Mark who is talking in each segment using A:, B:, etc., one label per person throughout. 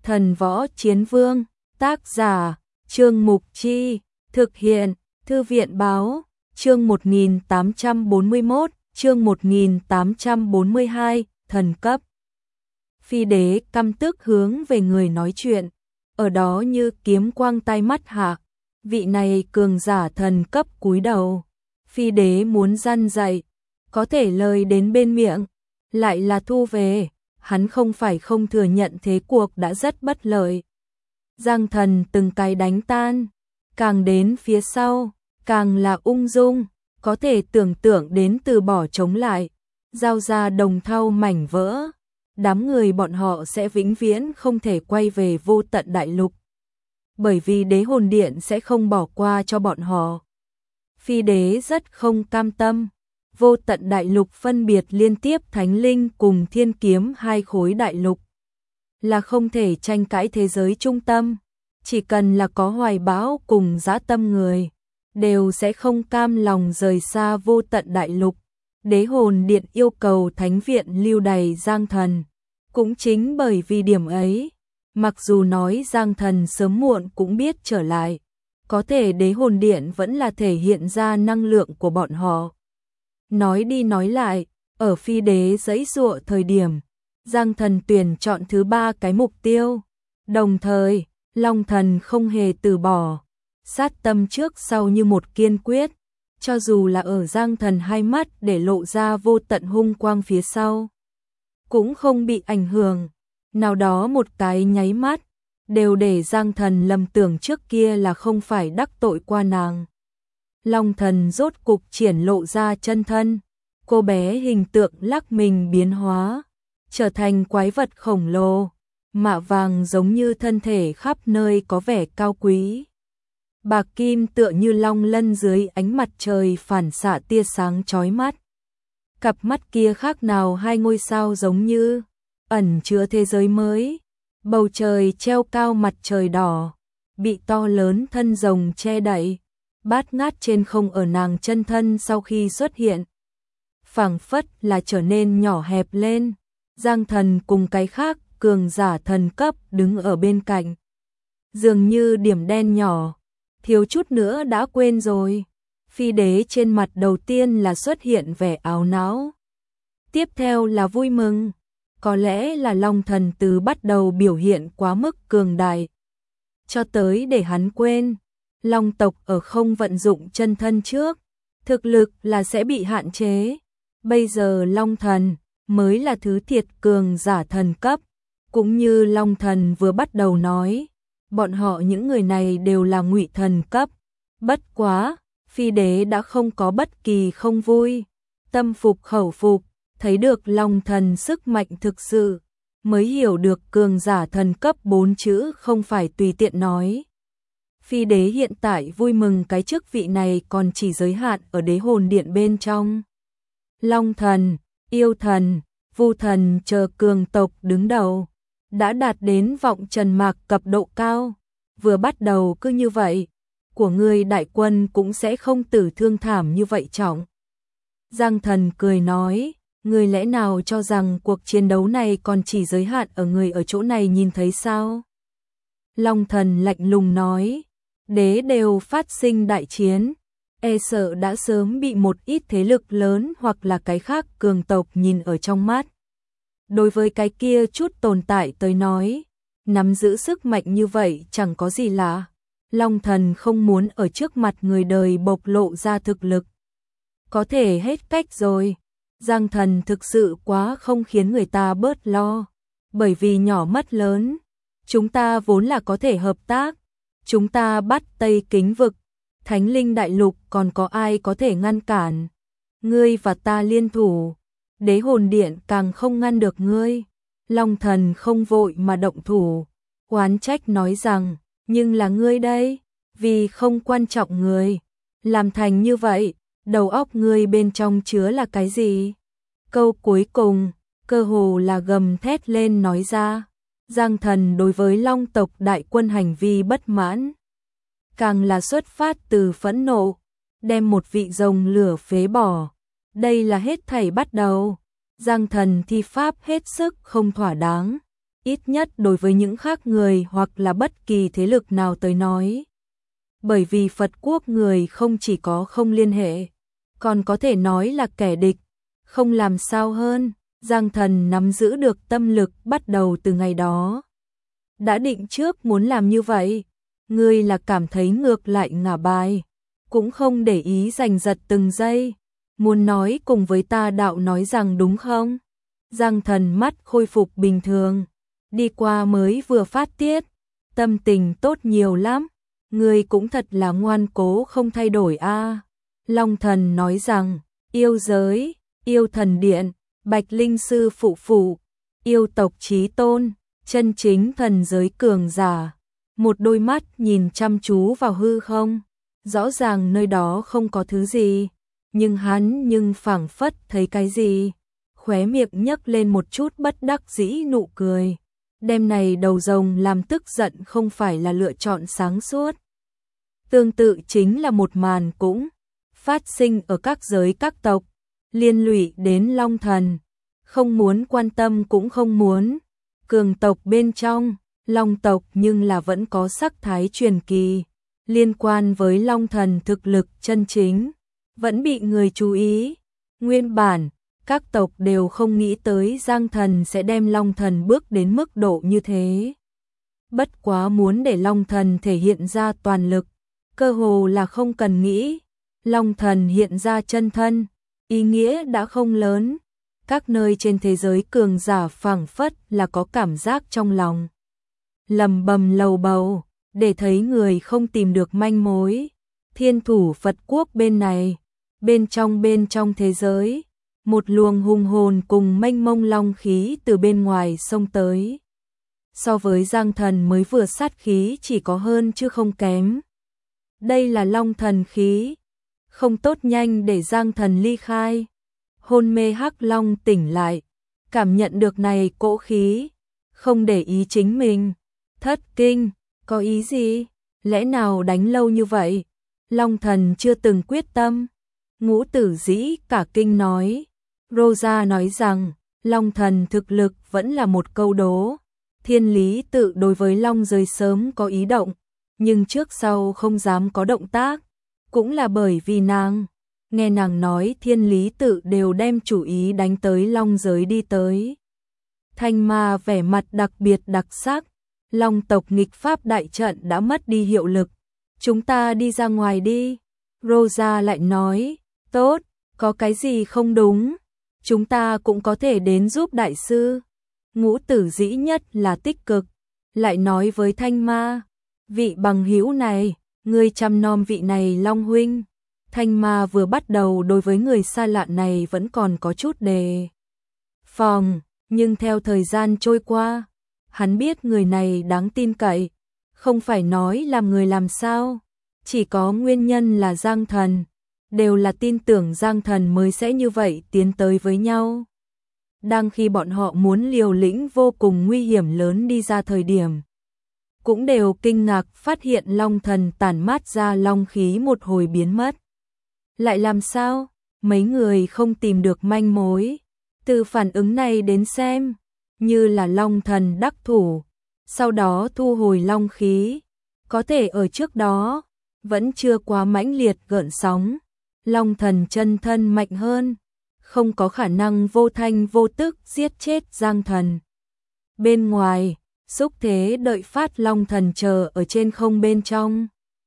A: Thần Võ Chiến Vương, tác giả, Trương Mục Chi, thực hiện, Thư viện Báo, chương 1841, chương 1842, thần cấp. Phi đế căm tức hướng về người nói chuyện, ở đó như kiếm quang tai mắt hạ, vị này cường giả thần cấp cúi đầu. Phi đế muốn răn dạy, có thể lời đến bên miệng, lại là thu về, hắn không phải không thừa nhận thế cuộc đã rất bất lợi. Giang Thần từng cái đánh tan, càng đến phía sau, càng là ung dung, có thể tưởng tượng đến từ bỏ chống lại, giao ra đồng thau mảnh vỡ, đám người bọn họ sẽ vĩnh viễn không thể quay về vô tận đại lục. Bởi vì đế hồn điện sẽ không bỏ qua cho bọn họ. Phi đế rất không cam tâm, vô tận đại lục phân biệt liên tiếp thánh linh cùng thiên kiếm hai khối đại lục. Là không thể tranh cãi thế giới trung tâm, chỉ cần là có hoài bão cùng dã tâm người, đều sẽ không cam lòng rời xa vô tận đại lục. Đế hồn điện yêu cầu thánh viện lưu đày Giang Thần, cũng chính bởi vì điểm ấy, mặc dù nói Giang Thần sớm muộn cũng biết trở lại, có thể đế hồn điện vẫn là thể hiện ra năng lượng của bọn họ. Nói đi nói lại, ở phi đế giãy giụa thời điểm, Giang Thần tuyển chọn thứ 3 cái mục tiêu, đồng thời, Long Thần không hề từ bỏ, sát tâm trước sau như một kiên quyết, cho dù là ở Giang Thần hai mắt để lộ ra vô tận hung quang phía sau, cũng không bị ảnh hưởng, nào đó một cái nháy mắt, đều để Giang Thần lầm tưởng trước kia là không phải đắc tội qua nàng. Long Thần rốt cục triển lộ ra chân thân, cô bé hình tượng lắc mình biến hóa, trở thành quái vật khổng lồ, mạ vàng giống như thân thể khắp nơi có vẻ cao quý. Bạc kim tựa như long lân dưới ánh mặt trời phản xạ tia sáng chói mắt. Cặp mắt kia khác nào hai ngôi sao giống như ẩn chứa thế giới mới. Bầu trời treo cao mặt trời đỏ, bị to lớn thân rồng che đậy, bát ngát trên không ở nàng chân thân sau khi xuất hiện. Phảng phất là trở nên nhỏ hẹp lên, Giang Thần cùng cái khác cường giả thần cấp đứng ở bên cạnh. Dường như điểm đen nhỏ, thiếu chút nữa đã quên rồi. Phi đế trên mặt đầu tiên là xuất hiện vẻ ảo não. Tiếp theo là vui mừng. Có lẽ là Long Thần từ bắt đầu biểu hiện quá mức cường đại, cho tới để hắn quên, Long tộc ở không vận dụng chân thân trước, thực lực là sẽ bị hạn chế. Bây giờ Long Thần mới là thứ thiệt cường giả thần cấp, cũng như Long Thần vừa bắt đầu nói, bọn họ những người này đều là ngụy thần cấp. Bất quá, phi đế đã không có bất kỳ không vui, tâm phục khẩu phục. Thấy được Long Thần sức mạnh thực sự, mới hiểu được cường giả thần cấp 4 chữ không phải tùy tiện nói. Phi đế hiện tại vui mừng cái chức vị này còn chỉ giới hạn ở đế hồn điện bên trong. Long Thần, Yêu Thần, Vu Thần chờ cường tộc đứng đầu, đã đạt đến vọng trần mạc cấp độ cao. Vừa bắt đầu cứ như vậy, của người đại quân cũng sẽ không tử thương thảm như vậy trọng. Giang Thần cười nói, người lẽ nào cho rằng cuộc chiến đấu này còn chỉ giới hạn ở người ở chỗ này nhìn thấy sao? Long Thần lạnh lùng nói, đế đều phát sinh đại chiến, e sợ đã sớm bị một ít thế lực lớn hoặc là cái khác cường tộc nhìn ở trong mắt. Đối với cái kia chút tồn tại tới nói, nắm giữ sức mạnh như vậy chẳng có gì lạ. Long Thần không muốn ở trước mặt người đời bộc lộ ra thực lực. Có thể hết cách rồi. Giang Thần thực sự quá không khiến người ta bớt lo, bởi vì nhỏ mất lớn, chúng ta vốn là có thể hợp tác, chúng ta bắt Tây Kính vực, Thánh Linh Đại Lục còn có ai có thể ngăn cản, ngươi và ta liên thủ, đế hồn điện càng không ngăn được ngươi. Long Thần không vội mà động thủ, oán trách nói rằng, nhưng là ngươi đây, vì không quan trọng người, làm thành như vậy. Đầu óc ngươi bên trong chứa là cái gì? Câu cuối cùng, cơ hồ là gầm thét lên nói ra. Giang Thần đối với Long tộc đại quân hành vi bất mãn, càng là xuất phát từ phẫn nộ, đem một vị rồng lửa phế bỏ. Đây là hết thảy bắt đầu. Giang Thần thi pháp hết sức không thỏa đáng, ít nhất đối với những khác người hoặc là bất kỳ thế lực nào tới nói. Bởi vì Phật quốc người không chỉ có không liên hệ, còn có thể nói là kẻ địch, không làm sao hơn. Giang Thần nắm giữ được tâm lực bắt đầu từ ngày đó. Đã định trước muốn làm như vậy, ngươi là cảm thấy ngược lại ngả bài, cũng không để ý giành giật từng giây, muốn nói cùng với ta đạo nói rằng đúng không? Giang Thần mắt khôi phục bình thường, đi qua mới vừa phát tiết, tâm tình tốt nhiều lắm, ngươi cũng thật là ngoan cố không thay đổi a. Long Thần nói rằng, yêu giới, yêu thần điện, Bạch Linh sư phụ phụ, yêu tộc chí tôn, chân chính thần giới cường giả. Một đôi mắt nhìn chăm chú vào hư không, rõ ràng nơi đó không có thứ gì, nhưng hắn phảng phất thấy cái gì, khóe miệng nhấc lên một chút bất đắc dĩ nụ cười. Đêm này đầu rồng làm tức giận không phải là lựa chọn sáng suốt. Tương tự chính là một màn cũng phát sinh ở các giới các tộc, liên lụy đến Long Thần, không muốn quan tâm cũng không muốn. Cường tộc bên trong, Long tộc nhưng là vẫn có sắc thái truyền kỳ, liên quan với Long Thần thực lực chân chính, vẫn bị người chú ý. Nguyên bản, các tộc đều không nghĩ tới Giang Thần sẽ đem Long Thần bước đến mức độ như thế. Bất quá muốn để Long Thần thể hiện ra toàn lực, cơ hồ là không cần nghĩ. Long Thần hiện ra chân thân, ý nghĩa đã không lớn. Các nơi trên thế giới cường giả phảng phất là có cảm giác trong lòng lầm bầm lầu bầu, để thấy người không tìm được manh mối. Thiên thủ Phật quốc bên này, bên trong thế giới, một luồng hùng hồn cùng mênh mông long khí từ bên ngoài xông tới. So với Giang Thần mới vừa sát khí chỉ có hơn chứ không kém. Đây là Long Thần khí, không tốt, nhanh để Giang Thần ly khai. Hôn mê Hắc Long tỉnh lại, cảm nhận được này cỗ khí, không để ý chính mình, thất kinh, có ý gì? Lẽ nào đánh lâu như vậy? Long Thần chưa từng quyết tâm. Ngũ Tử Dĩ cả kinh nói. Rosa nói rằng, Long Thần thực lực vẫn là một câu đố. Thiên Lý Tự đối với Long giới sớm có ý động, nhưng trước sau không dám có động tác, cũng là bởi vì nghe nàng nói Thiên Lý Tự đều đem chủ ý đánh tới Long giới đi tới. Thanh Ma vẻ mặt đặc biệt đặc sắc, Long tộc nghịch pháp đại trận đã mất đi hiệu lực, chúng ta đi ra ngoài đi. Rosa lại nói, tốt, có cái gì không đúng, chúng ta cũng có thể đến giúp đại sư. Ngũ Tử Dĩ nhất là tích cực, lại nói với Thanh Ma, vị bằng hữu này, ngươi chăm nom vị này Long huynh. Thanh Ma vừa bắt đầu đối với người xa lạ này vẫn còn có chút đề phòng, nhưng theo thời gian trôi qua, hắn biết người này đáng tin cậy, không phải nói làm người làm sao, chỉ có nguyên nhân là Giang Thần, đều là tin tưởng Giang Thần mới sẽ như vậy tiến tới với nhau. Đang khi bọn họ muốn liều lĩnh vô cùng nguy hiểm lớn đi ra thời điểm, cũng đều kinh ngạc phát hiện Long Thần tản mát ra long khí một hồi biến mất. Lại làm sao? Mấy người không tìm được manh mối. Từ phản ứng này đến xem, như là Long Thần đắc thủ, sau đó thu hồi long khí. Có thể ở trước đó, vẫn chưa quá mãnh liệt gợn sóng. Long Thần chân thân mạnh hơn, không có khả năng vô thanh vô tức giết chết Giang Thần. Bên ngoài, xúc thế đợi phát Long Thần chờ ở trên không bên trong.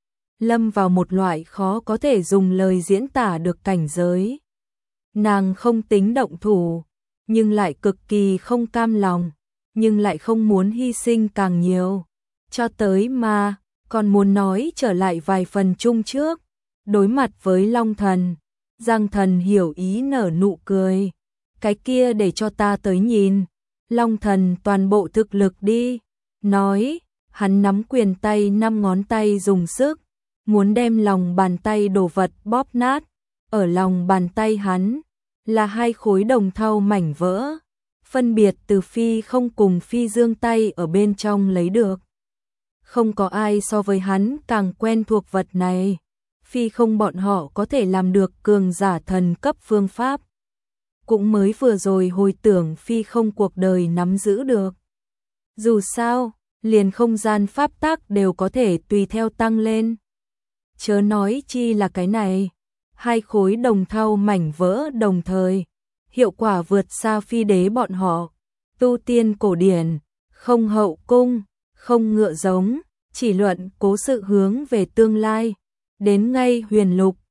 A: Lâm vào một loại khó có thể dùng lời diễn tả được cảnh giới. Nàng không tính động thủ, nhưng lại cực kỳ không cam lòng, nhưng lại không muốn hy sinh càng nhiều. Cho tới mà, còn muốn nói trở lại vài phần chung trước. Đối mặt với Long Thần, Giang Thần hiểu ý nở nụ cười. Cái kia để cho ta tới nhìn. Long Thần toàn bộ thực lực đi. Nói, hắn nắm quyền tay 5 ngón tay dùng sức, muốn đem lòng bàn tay đồ vật bóp nát. Ở lòng bàn tay hắn là 2 khối đồng thau mảnh vỡ, phân biệt từ phi không cùng phi dương tay ở bên trong lấy được. Không có ai so với hắn càng quen thuộc vật này. Phi không bọn họ có thể làm được cường giả thần cấp phương pháp. Cũng mới vừa rồi hồi tưởng phi không cuộc đời nắm giữ được. Dù sao, liền không gian pháp tắc đều có thể tùy theo tăng lên. Chớ nói chi là cái này, hai khối đồng thau mảnh vỡ đồng thời, hiệu quả vượt xa phi đế bọn họ. Tu tiên cổ điển, không hậu cung, không ngựa giống, chỉ luận cố sự hướng về tương lai, đến ngay huyền lục,